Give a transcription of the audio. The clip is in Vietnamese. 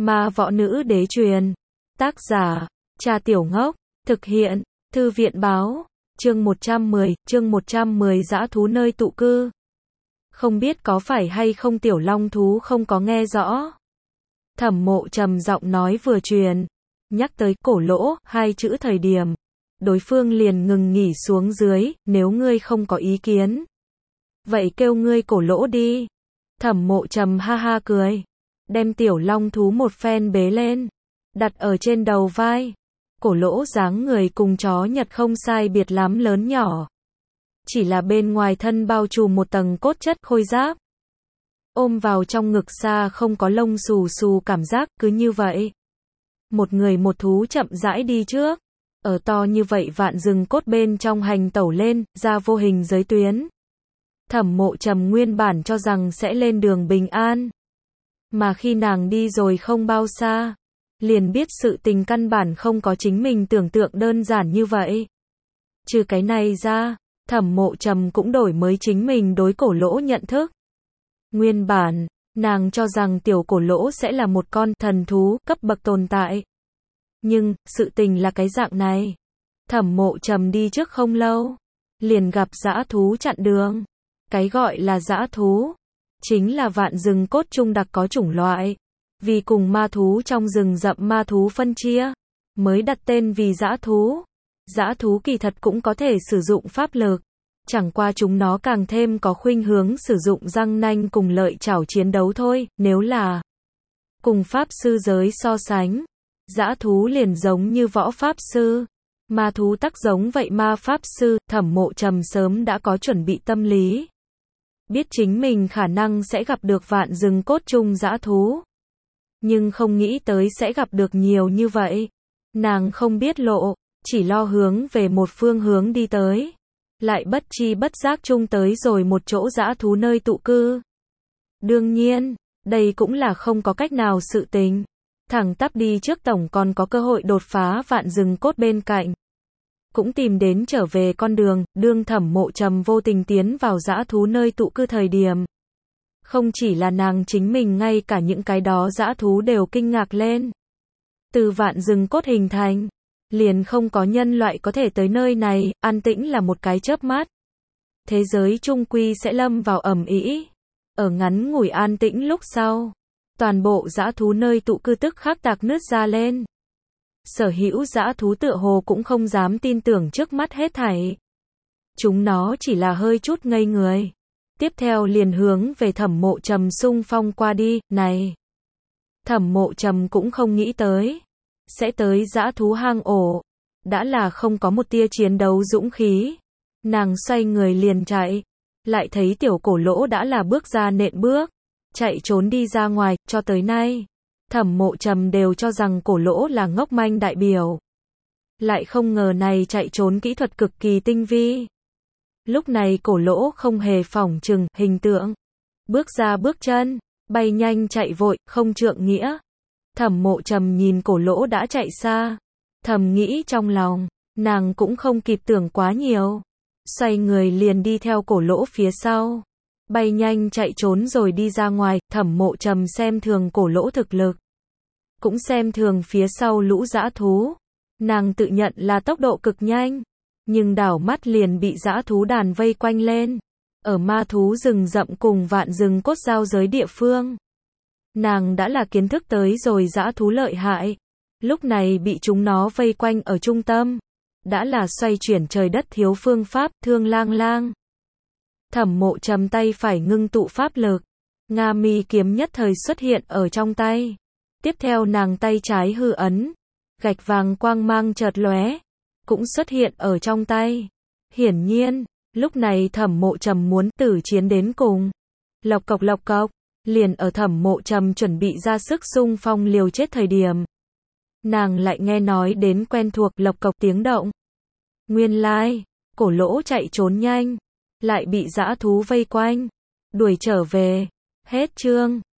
Ma võ nữ đế truyền. Tác giả, Trà Tiểu Ngốc. Thực hiện, Thư viện báo. Chương 110 dã thú nơi tụ cư. Không biết có phải hay không Tiểu Long thú không có nghe rõ. Thẩm Mộ trầm giọng nói vừa truyền. Nhắc tới cổ lỗ, hai chữ thời điểm. Đối phương liền ngừng nghỉ xuống dưới, nếu ngươi không có ý kiến. Vậy kêu ngươi cổ lỗ đi. Thẩm Mộ trầm ha ha cười. Đem Tiểu Long thú một phen bế lên. Đặt ở trên đầu vai. Cổ lỗ dáng người cùng chó Nhật không sai biệt lắm lớn nhỏ. Chỉ là bên ngoài thân bao trùm một tầng cốt chất khôi giáp. Ôm vào trong ngực xa không có lông xù xù cảm giác, cứ như vậy. Một người một thú chậm rãi đi trước. Ở to như vậy vạn rừng cốt bên trong hành tẩu lên, ra vô hình giới tuyến. Thẩm Mộ trầm nguyên bản cho rằng sẽ lên đường bình an. Mà khi nàng đi rồi không bao xa, liền biết sự tình căn bản không có chính mình tưởng tượng đơn giản như vậy. Trừ cái này ra, Thẩm Mộ trầm cũng đổi mới chính mình đối cổ lỗ nhận thức. Nguyên bản, nàng cho rằng tiểu cổ lỗ sẽ là một con thần thú cấp bậc tồn tại. Nhưng, sự tình là cái dạng này. Thẩm Mộ trầm đi trước không lâu, liền gặp dã thú chặn đường. Cái gọi là dã thú, chính là vạn rừng cốt trung đặc có chủng loại. Vì cùng ma thú trong rừng rậm ma thú phân chia, mới đặt tên vì dã thú. Dã thú kỳ thật cũng có thể sử dụng pháp lực. Chẳng qua chúng nó càng thêm có khuynh hướng sử dụng răng nanh cùng lợi chảo chiến đấu thôi. Nếu là cùng pháp sư giới so sánh, dã thú liền giống như võ pháp sư. Ma thú tắc giống vậy ma pháp sư. Thẩm Mộ trầm sớm đã có chuẩn bị tâm lý. Biết chính mình khả năng sẽ gặp được vạn rừng cốt chung dã thú. Nhưng không nghĩ tới sẽ gặp được nhiều như vậy. Nàng không biết lộ, chỉ lo hướng về một phương hướng đi tới. Lại bất chi bất giác chung tới rồi một chỗ dã thú nơi tụ cư. Đương nhiên, đây cũng là không có cách nào sự tình. Thẳng tắp đi trước tổng còn có cơ hội đột phá vạn rừng cốt bên cạnh. Cũng tìm đến trở về con đường, đương Thẩm Mộ trầm vô tình tiến vào dã thú nơi tụ cư thời điểm. Không chỉ là nàng chính mình, ngay cả những cái đó dã thú đều kinh ngạc lên. Từ vạn rừng cốt hình thành, liền không có nhân loại có thể tới nơi này, an tĩnh là một cái chớp mắt. Thế giới trung quy sẽ lâm vào ầm ĩ. Ở ngắn ngủi an tĩnh lúc sau, toàn bộ dã thú nơi tụ cư tức khắc tạc nứt ra lên. Sở hữu dã thú tựa hồ cũng không dám tin tưởng trước mắt hết thảy. Chúng nó chỉ là hơi chút ngây người. Tiếp theo liền hướng về Thẩm Mộ trầm xung phong qua đi. Này, Thẩm Mộ trầm cũng không nghĩ tới sẽ tới dã thú hang ổ. Đã là không có một tia chiến đấu dũng khí. Nàng xoay người liền chạy. Lại thấy tiểu cổ lỗ đã là bước ra nện bước. Chạy trốn đi ra ngoài. Cho tới nay, Thẩm Mộ trầm đều cho rằng cổ lỗ là ngốc manh đại biểu. Lại không ngờ này chạy trốn kỹ thuật cực kỳ tinh vi. Lúc này cổ lỗ không hề phỏng chừng hình tượng. Bước ra bước chân, bay nhanh chạy vội, không trượng nghĩa. Thẩm Mộ trầm nhìn cổ lỗ đã chạy xa. Thầm nghĩ trong lòng, nàng cũng không kịp tưởng quá nhiều. Xoay người liền đi theo cổ lỗ phía sau. Bay nhanh chạy trốn rồi đi ra ngoài. Thẩm Mộ trầm xem thường cổ lỗ thực lực. Cũng xem thường phía sau lũ dã thú. Nàng tự nhận là tốc độ cực nhanh. Nhưng đảo mắt liền bị dã thú đàn vây quanh lên. Ở ma thú rừng rậm cùng vạn rừng cốt giao giới địa phương. Nàng đã là kiến thức tới rồi dã thú lợi hại. Lúc này bị chúng nó vây quanh ở trung tâm. Đã là xoay chuyển trời đất thiếu phương pháp, thương lang lang. Thẩm Mộ trầm tay phải ngưng tụ pháp lực. Nga mi kiếm nhất thời xuất hiện ở trong tay. Tiếp theo nàng tay trái hư ấn. Gạch vàng quang mang chợt lóe. Cũng xuất hiện ở trong tay. Hiển nhiên, lúc này Thẩm Mộ trầm muốn tử chiến đến cùng. Lộc cộc, liền ở Thẩm Mộ trầm chuẩn bị ra sức xung phong liều chết thời điểm. Nàng lại nghe nói đến quen thuộc lộc cộc tiếng động. Nguyên lai, cổ lỗ chạy trốn nhanh. Lại bị dã thú vây quanh. Đuổi trở về. Hết chương.